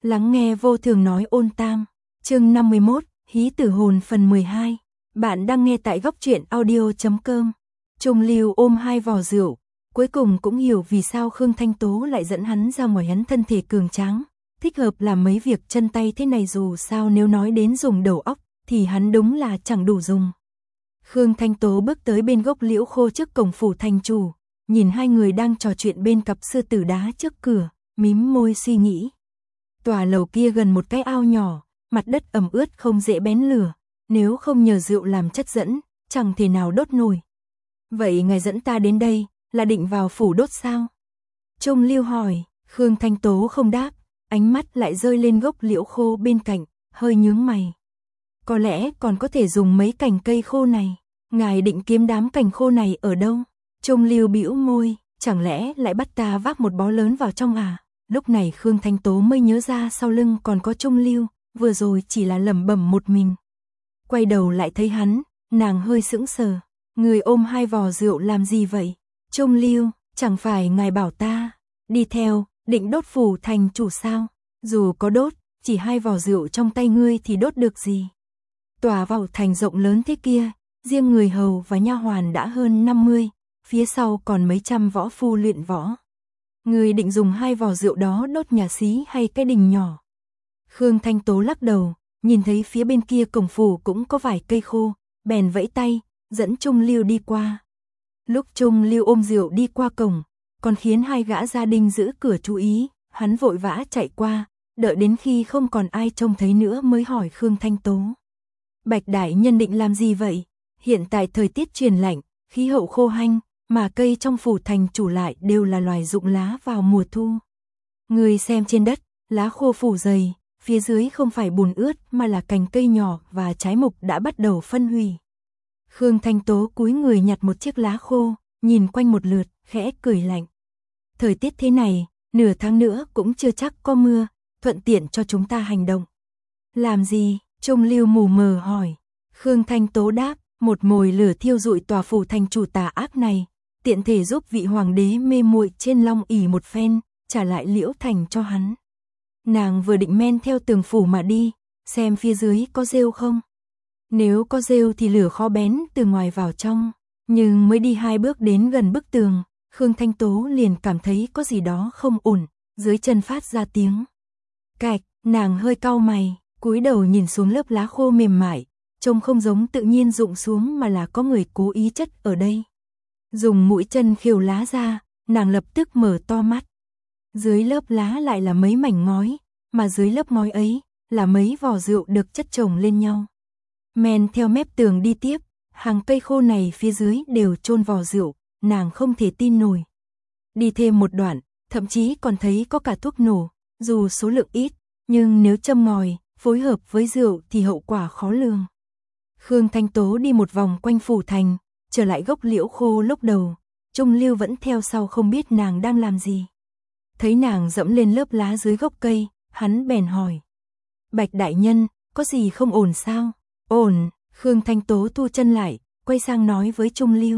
Lắng nghe vô thường nói ôn tam, chương 51, hí tử hồn phần 12. Bạn đang nghe tại góc truyện audio.com. Trung Lưu ôm 2 vò rượu, cuối cùng cũng hiểu vì sao Khương Thanh Tố lại dẫn hắn ra ngoài. Hắn thân thể cường tráng, thích hợp làm mấy việc chân tay thế này, dù sao nếu nói đến dùng đầu óc thì hắn đúng là chẳng đủ dùng. Khương Thanh Tố bước tới bên gốc liễu khô trước cổng phủ thành chủ, nhìn hai người đang trò chuyện bên cặp sư tử đá trước cửa, mím môi suy nghĩ. Tòa lầu kia gần một cái ao nhỏ, mặt đất ẩm ướt không dễ bén lửa, nếu không nhờ rượu làm chất dẫn, chẳng thể nào đốt nổi. Vậy ngài dẫn ta đến đây, là định vào phủ đốt sao? Trung Lưu hỏi. Khương Thanh Tố không đáp, ánh mắt lại rơi lên gốc liễu khô bên cạnh, hơi nhướng mày. Có lẽ còn có thể dùng mấy cành cây khô này, ngài định kiếm đám cành khô này ở đâu? Trung Lưu bĩu môi, chẳng lẽ lại bắt ta vác một bó lớn vào trong à? Lúc này Khương Thanh Tố mới nhớ ra sau lưng còn có Trung Lưu, vừa rồi chỉ là lẩm bẩm một mình. Quay đầu lại thấy hắn, nàng hơi sững sờ. Người ôm 2 vò rượu làm gì vậy? Trung Lưu, chẳng phải ngài bảo ta đi theo, định đốt phủ thành chủ sao? Dù có đốt, chỉ 2 vò rượu trong tay ngươi thì đốt được gì? Tòa vào thành rộng lớn thế kia, riêng người hầu và nha hoàn đã hơn 50, phía sau còn mấy trăm võ phu luyện võ. Người định dùng 2 vò rượu đó đốt nhà xí hay cái đình nhỏ? Khương Thanh Tố lắc đầu, nhìn thấy phía bên kia cổng phủ cũng có vài cây khô, bèn vẫy tay, dẫn Trung Lưu đi qua. Lúc Trung Lưu ôm rượu đi qua cổng, còn khiến 2 gã gia đình giữ cửa chú ý, hắn vội vã chạy qua, đợi đến khi không còn ai trông thấy nữa mới hỏi Khương Thanh Tố. Bạch đại nhân định làm gì vậy? Hiện tại thời tiết chuyển lạnh, khí hậu khô hanh, mà cây trong phủ thành chủ lại đều là loài rụng lá vào mùa thu. Người xem trên đất, lá khô phủ dày, phía dưới không phải bùn ướt mà là cành cây nhỏ và trái mục đã bắt đầu phân hủy. Khương Thanh Tố cúi người nhặt một chiếc lá khô, nhìn quanh một lượt, khẽ cười lạnh. Thời tiết thế này, nửa tháng nữa cũng chưa chắc có mưa, thuận tiện cho chúng ta hành động. Làm gì? Trung Lưu mù mờ hỏi. Khương Thanh Tố đáp, một mồi lửa thiêu rụi tòa phủ thành chủ tà ác này, tiện thể giúp vị hoàng đế mê muội trên long ỷ một phen, trả lại Liễu Thành cho hắn. Nàng vừa định men theo tường phủ mà đi, xem phía dưới có rêu không. Nếu có rêu thì lửa khó bén từ ngoài vào trong, nhưng mới đi 2 bước đến gần bức tường, Khương Thanh Tố liền cảm thấy có gì đó không ổn, dưới chân phát ra tiếng cạch. Nàng hơi cau mày, cúi đầu nhìn xuống lớp lá khô mềm mại, trông không giống tự nhiên rụng xuống mà là có người cố ý chất ở đây. Dùng mũi chân khều lá ra, nàng lập tức mở to mắt. Dưới lớp lá lại là mấy mảnh ngói, mà dưới lớp ngói ấy là mấy vò rượu được chất chồng lên nhau. Men theo mép tường đi tiếp, hàng cây khô này phía dưới đều chôn vò rượu, nàng không thể tin nổi. Đi thêm một đoạn, thậm chí còn thấy có cả thuốc nổ, dù số lượng ít, nhưng nếu châm ngòi, phối hợp với rượu thì hậu quả khó lường. Khương Thanh Tố đi một vòng quanh phủ thành, trở lại gốc liễu khô lúc đầu, Trung Lưu vẫn theo sau không biết nàng đang làm gì. Thấy nàng dẫm lên lớp lá dưới gốc cây, hắn bèn hỏi. Bạch đại nhân, có gì không ổn sao? Ổn. Khương Thanh Tố thu chân lại, quay sang nói với Trung Lưu.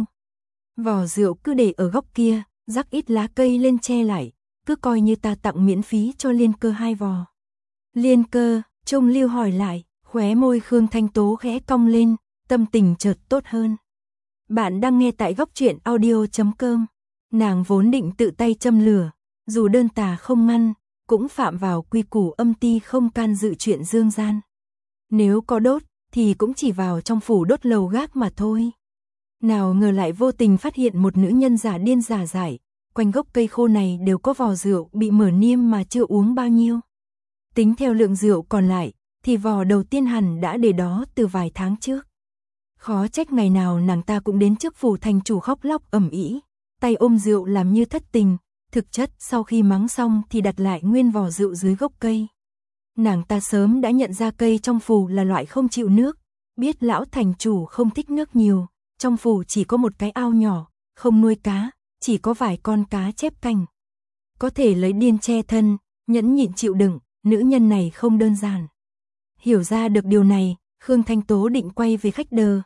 Vò rượu cứ để ở góc kia, rắc ít lá cây lên che lại, cứ coi như ta tặng miễn phí cho Liên Cơ 2 vò. Liên Cơ? Trung Lưu hỏi lại, khóe môi Khương Thanh Tố khẽ cong lên, tâm tình chợt tốt hơn. Bạn đang nghe tại góc truyện audio.com. Nàng vốn định tự tay châm lửa, dù đơn tà không ngăn, cũng phạm vào quy củ âm ti không can dự chuyện dương gian. Nếu có đốt, thì cũng chỉ vào trong phủ đốt lầu gác mà thôi. Nào ngờ lại vô tình phát hiện một nữ nhân giả điên giả dại, quanh gốc cây khô này đều có vò rượu bị mở niêm mà chưa uống bao nhiêu. Tính theo lượng rượu còn lại, thì vò đầu tiên hẳn đã để đó từ vài tháng trước. Khó trách ngày nào nàng ta cũng đến trước phủ thành chủ khóc lóc ầm ĩ, tay ôm rượu làm như thất tình, thực chất sau khi mắng xong thì đặt lại nguyên vò rượu dưới gốc cây. Nàng ta sớm đã nhận ra cây trong phủ là loại không chịu nước, biết lão thành chủ không thích nước nhiều, trong phủ chỉ có một cái ao nhỏ, không nuôi cá, chỉ có vài con cá chép canh. Có thể lấy điên che thân, nhẫn nhịn chịu đựng, nữ nhân này không đơn giản. Hiểu ra được điều này, Khương Thanh Tố định quay về khách đờ,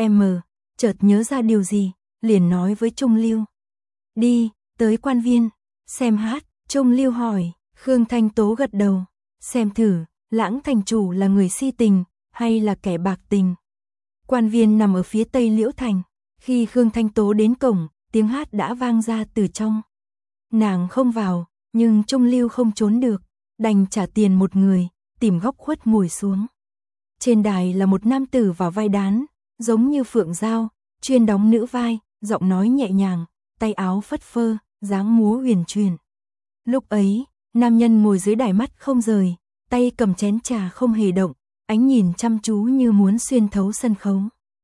chợt nhớ ra điều gì, liền nói với Trung Lưu. Đi, tới quan viên, xem hát. Trung Lưu hỏi, Khương Thanh Tố gật đầu. Xem thử, Lãng thành chủ là người si tình, hay là kẻ bạc tình. Quan viên nằm ở phía tây Liễu Thành. Khi Khương Thanh Tố đến cổng, tiếng hát đã vang ra từ trong. Nàng không vào, nhưng Trung Lưu không trốn được, đành trả tiền một người, tìm góc khuất ngồi xuống. Trên đài là một nam tử vào vai đán, giống như Phượng Giao, chuyên đóng nữ vai, giọng nói nhẹ nhàng, tay áo phất phơ, dáng múa huyền chuyển. Lúc ấy, nam nhân ngồi dưới đài mắt không rời, tay cầm chén trà không hề động, ánh nhìn chăm chú như muốn xuyên thấu sân khấu.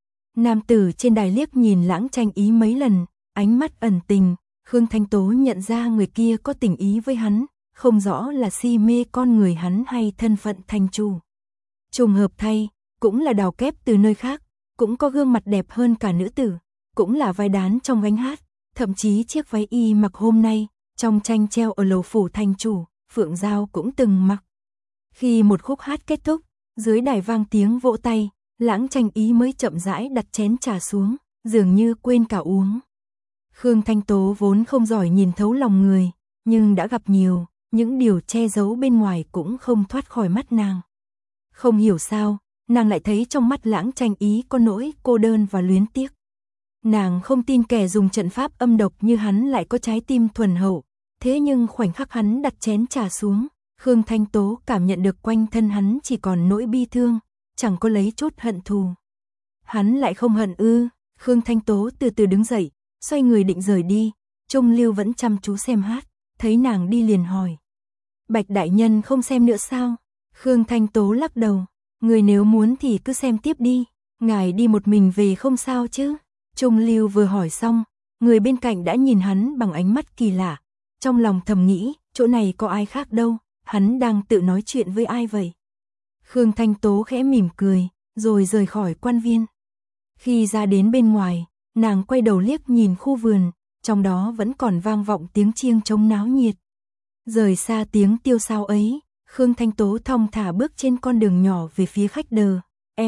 Nam tử trên đài liếc nhìn Lãng Tranh Ý mấy lần, ánh mắt ẩn tình, Khương Thanh Tố nhận ra người kia có tình ý với hắn, không rõ là si mê con người hắn hay thân phận thành chủ. Trùng hợp thay, cũng là đào kép từ nơi khác, cũng có gương mặt đẹp hơn cả nữ tử, cũng là vai đán trong gánh hát, thậm chí chiếc váy y mặc hôm nay, trong tranh treo ở lầu phủ thành chủ, Phượng Giao cũng từng mặc. Khi một khúc hát kết thúc, dưới đài vang tiếng vỗ tay, Lãng Tranh Ý mới chậm rãi đặt chén trà xuống, dường như quên cả uống. Khương Thanh Tố vốn không giỏi nhìn thấu lòng người, nhưng đã gặp nhiều, những điều che giấu bên ngoài cũng không thoát khỏi mắt nàng. Không hiểu sao, nàng lại thấy trong mắt Lãng Tranh Ý có nỗi cô đơn và luyến tiếc. Nàng không tin kẻ dùng trận pháp âm độc như hắn lại có trái tim thuần hậu, thế nhưng khoảnh khắc hắn đặt chén trà xuống, Khương Thanh Tố cảm nhận được quanh thân hắn chỉ còn nỗi bi thương, chẳng có lấy chút hận thù. Hắn lại không hận ư? Khương Thanh Tố từ từ đứng dậy, xoay người định rời đi, Trung Lưu vẫn chăm chú xem hát, thấy nàng đi liền hỏi. Bạch đại nhân không xem nữa sao? Khương Thanh Tố lắc đầu, người nếu muốn thì cứ xem tiếp đi, ngài đi một mình về không sao chứ? Trung Lưu vừa hỏi xong, người bên cạnh đã nhìn hắn bằng ánh mắt kỳ lạ, trong lòng thầm nghĩ, chỗ này có ai khác đâu, hắn đang tự nói chuyện với ai vậy? Khương Thanh Tố khẽ mỉm cười, rồi rời khỏi quan viên. Khi ra đến bên ngoài, nàng quay đầu liếc nhìn khu vườn, trong đó vẫn còn vang vọng tiếng chiêng trống náo nhiệt. Rời xa tiếng tiêu sao ấy, Khương Thanh Tố thong thả bước trên con đường nhỏ về phía khách đờ,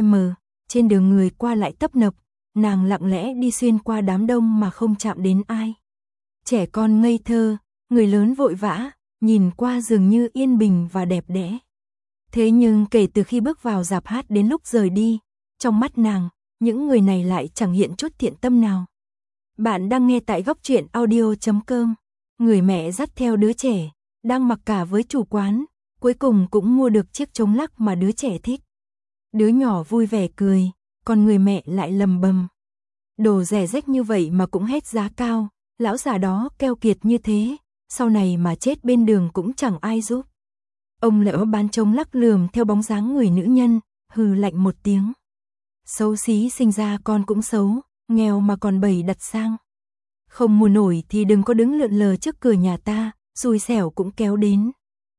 trên đường người qua lại tấp nập, nàng lặng lẽ đi xuyên qua đám đông mà không chạm đến ai. Trẻ con ngây thơ, người lớn vội vã, nhìn qua dường như yên bình và đẹp đẽ. Thế nhưng kể từ khi bước vào rạp hát đến lúc rời đi, trong mắt nàng, những người này lại chẳng hiện chút thiện tâm nào. Bạn đang nghe tại Góc Truyện Audio.com. Người mẹ dắt theo đứa trẻ, đang mặc cả với chủ quán, cuối cùng cũng mua được chiếc trống lắc mà đứa trẻ thích. Đứa nhỏ vui vẻ cười, còn người mẹ lại lầm bầm. Đồ rẻ rách như vậy mà cũng hét giá cao, lão già đó keo kiệt như thế, sau này mà chết bên đường cũng chẳng ai giúp. Ông lão bán trống lắc lườm theo bóng dáng người nữ nhân, hừ lạnh một tiếng. Xấu xí sinh ra con cũng xấu, nghèo mà còn bày đặt sang. Không mua nổi thì đừng có đứng lượn lờ trước cửa nhà ta, xui xẻo cũng kéo đến.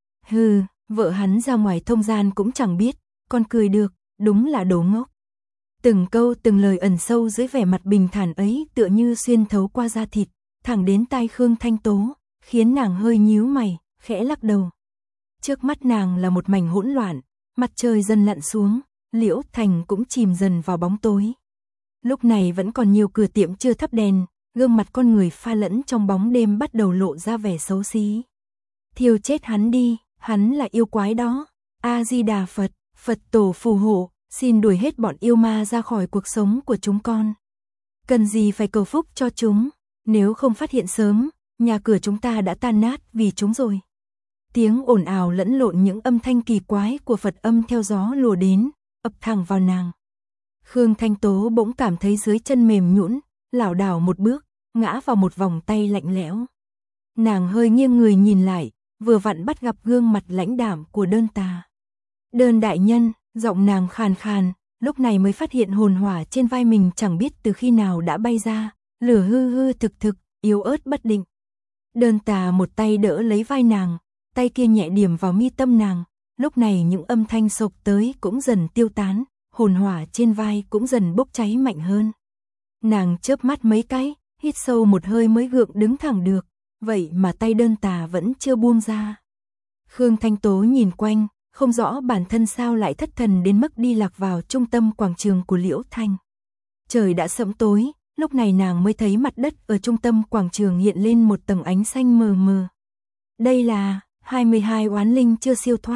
Hừ, vợ hắn ra ngoài thông gian cũng chẳng biết, con cười được, đúng là đồ ngốc. Từng câu từng lời ẩn sâu dưới vẻ mặt bình thản ấy tựa như xuyên thấu qua da thịt, thẳng đến tai Khương Thanh Tố, khiến nàng hơi nhíu mày, khẽ lắc đầu. Trước mắt nàng là một mảnh hỗn loạn, mặt trời dần lặn xuống, Liễu Thành cũng chìm dần vào bóng tối. Lúc này vẫn còn nhiều cửa tiệm chưa thắp đèn, gương mặt con người pha lẫn trong bóng đêm bắt đầu lộ ra vẻ xấu xí. Thiêu chết hắn đi, hắn là yêu quái đó. A-di-đà Phật, Phật tổ phù hộ, xin đuổi hết bọn yêu ma ra khỏi cuộc sống của chúng con. Cần gì phải cầu phúc cho chúng, nếu không phát hiện sớm, nhà cửa chúng ta đã tan nát vì chúng rồi. Tiếng ồn ào lẫn lộn những âm thanh kỳ quái của Phật âm theo gió lùa đến, ập thẳng vào nàng. Khương Thanh Tố bỗng cảm thấy dưới chân mềm nhũn, lảo đảo một bước, ngã vào một vòng tay lạnh lẽo. Nàng hơi nghiêng người nhìn lại, vừa vặn bắt gặp gương mặt lãnh đạm của Đơn Tà. Đơn đại nhân, giọng nàng khàn khàn, lúc này mới phát hiện hồn hỏa trên vai mình chẳng biết từ khi nào đã bay ra, lửa hư hư thực thực, yếu ớt bất định. Đơn Tà một tay đỡ lấy vai nàng, tay kia nhẹ điểm vào mi tâm nàng, lúc này những âm thanh sộc tới cũng dần tiêu tán, hồn hỏa trên vai cũng dần bốc cháy mạnh hơn. Nàng chớp mắt mấy cái, hít sâu một hơi mới gượng đứng thẳng được, vậy mà tay Đơn Tà vẫn chưa buông ra. Khương Thanh Tố nhìn quanh, không rõ bản thân sao lại thất thần đến mức đi lạc vào trung tâm quảng trường của Liễu Thành. Trời đã sẫm tối, lúc này nàng mới thấy mặt đất ở trung tâm quảng trường hiện lên một tầng ánh xanh mờ mờ. Đây là 22 oán linh chưa siêu thoát,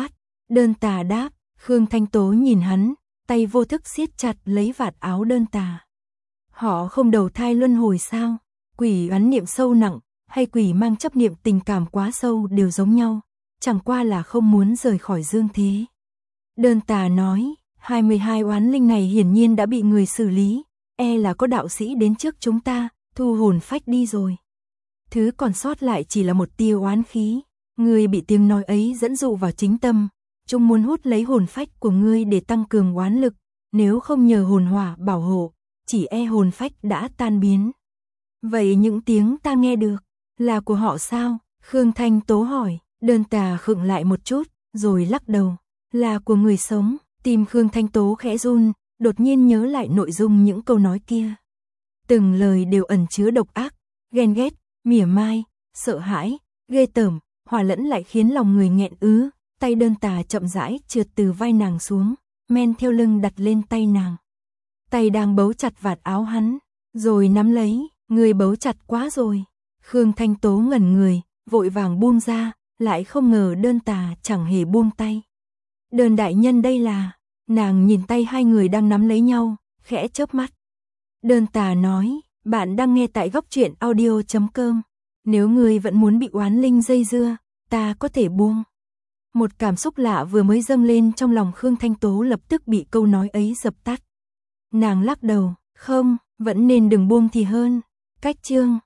Đơn Tà đáp. Khương Thanh Tố nhìn hắn, tay vô thức siết chặt lấy vạt áo Đơn Tà. Họ không đầu thai luân hồi sao? Quỷ oán niệm sâu nặng, hay quỷ mang chấp niệm tình cảm quá sâu đều giống nhau, chẳng qua là không muốn rời khỏi dương thế. Đơn Tà nói, 22 oán linh này hiển nhiên đã bị người xử lý, là có đạo sĩ đến trước chúng ta, thu hồn phách đi rồi. Thứ còn sót lại chỉ là một tia oán khí, ngươi bị tiếng nói ấy dẫn dụ vào chính tâm, chúng muốn hút lấy hồn phách của ngươi để tăng cường oán lực, nếu không nhờ hồn hỏa bảo hộ, chỉ hồn phách đã tan biến. Vậy những tiếng ta nghe được, là của họ sao? Khương Thanh Tố hỏi. Đơn Tà khựng lại một chút, rồi lắc đầu, là của người sống. Tim Khương Thanh Tố khẽ run, đột nhiên nhớ lại nội dung những câu nói kia. Từng lời đều ẩn chứa độc ác, ghen ghét, mỉa mai, sợ hãi, ghê tởm, hòa lẫn lại khiến lòng người nghẹn ứ. Tay Đơn Tà chậm rãi trượt từ vai nàng xuống, men theo lưng đặt lên tay nàng. Tay đang bấu chặt vạt áo hắn, rồi nắm lấy, người bấu chặt quá rồi. Khương Thanh Tố ngẩn người, vội vàng buông ra, lại không ngờ Đơn Tà chẳng hề buông tay. Đơn đại nhân đây là, nàng nhìn tay hai người đang nắm lấy nhau, khẽ chớp mắt. Đơn Tà nói, bạn đang nghe tại Góc Truyện Audio.com. Nếu người vẫn muốn bị oán linh dây dưa, ta có thể buông. Một cảm xúc lạ vừa mới dâng lên trong lòng Khương Thanh Tố lập tức bị câu nói ấy dập tắt. Nàng lắc đầu, không, vẫn nên đừng buông thì hơn. Cách chương